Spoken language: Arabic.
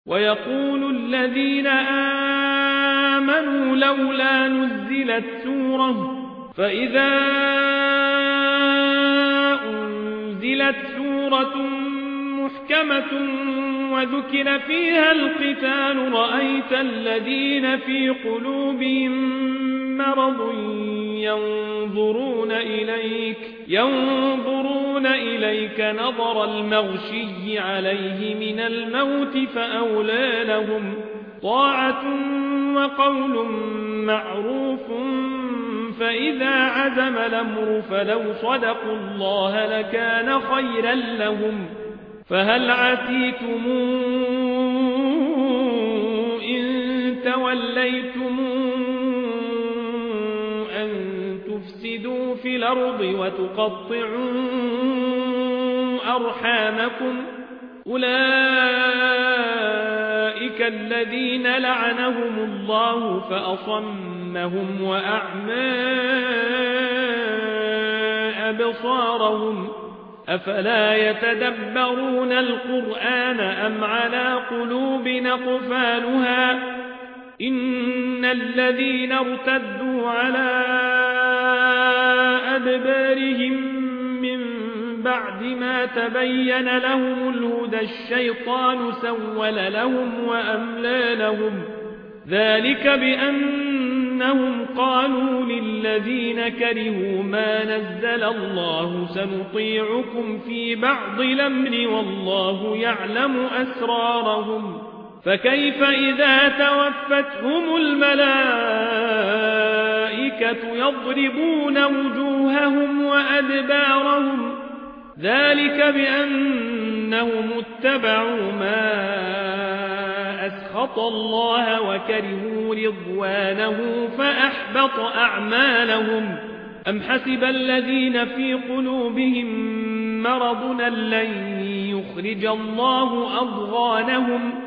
ويقول الذين آمنوا لولا نزلت سورة فإذا أنزلت سورة محكمة وذكر فيها القتال رأيت الذين في قلوبهم مرض ينظرون إليك نظر المغشي عليه من الموت فأولى لهم طاعة وقول معروف فإذا عزم الأمر فلو صدقوا الله لكان خيرا لهم فهل عسيتم إن توليتم أن تفسدوا في الأرض وتقطعوا أرحامكم أولئك الذين لعنهم الله فأصمهم وأعمى أبصارهم أفلا يتدبرون القرآن أم على قلوب أقفالها إن الذين ارتدوا على أدبارهم من بعد ما تبين لهم الهدى الشيطان سول لهم وأملى لهم ذلك بأنهم قالوا للذين كرهوا ما نزل الله سنطيعكم في بعض الأمر والله يعلم أسرارهم فكيف إذا توفتهم الملائكة يضربون وجوههم وأدبارهم ذلك بأنهم اتبعوا ما أسخط الله وكرهوا رضوانه فأحبط أعمالهم أم حسب الذين في قلوبهم مرض لن يخرج الله أضغانهم